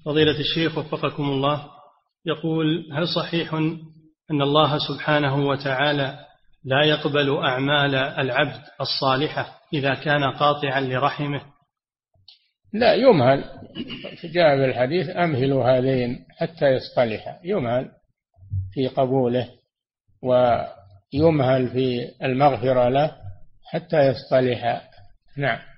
فضيلة الشيخ وفقكم الله، يقول: هل صحيح أن الله سبحانه وتعالى لا يقبل أعمال العبد الصالحة إذا كان قاطعا لرحمه؟ لا، يمهل. جاء في الحديث: أمهلوا هذين حتى يصطلحا. يمهل في قبوله، ويمهل في المغفرة له حتى يصطلحا. نعم.